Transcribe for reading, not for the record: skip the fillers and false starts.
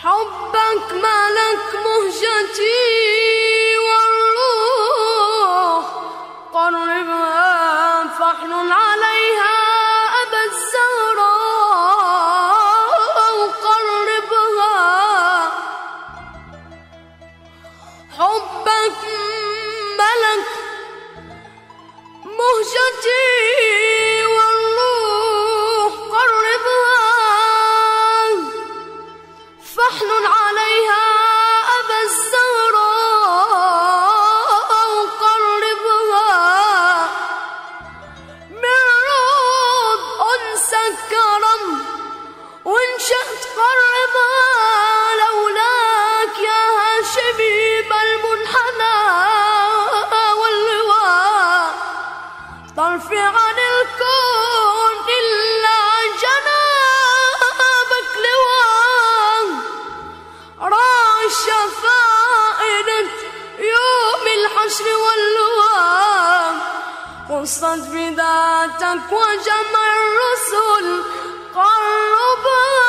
حبك ملك مهجتي والروح قربها فاحنن عليها أبا الزهراء قربها. حبك ملك مهجتي والروح قربها فاحنن عليها أبا الزهراء قربها. من روض أنس الكرم وإن شئت قربها لولاك يا هاشمي ما المنحنى واللواء طرفي عن الكون إلا جنابك لواء راعي الشفائر يوم الحشر واللواء قصت بذاتك وجمع الرسل قربها.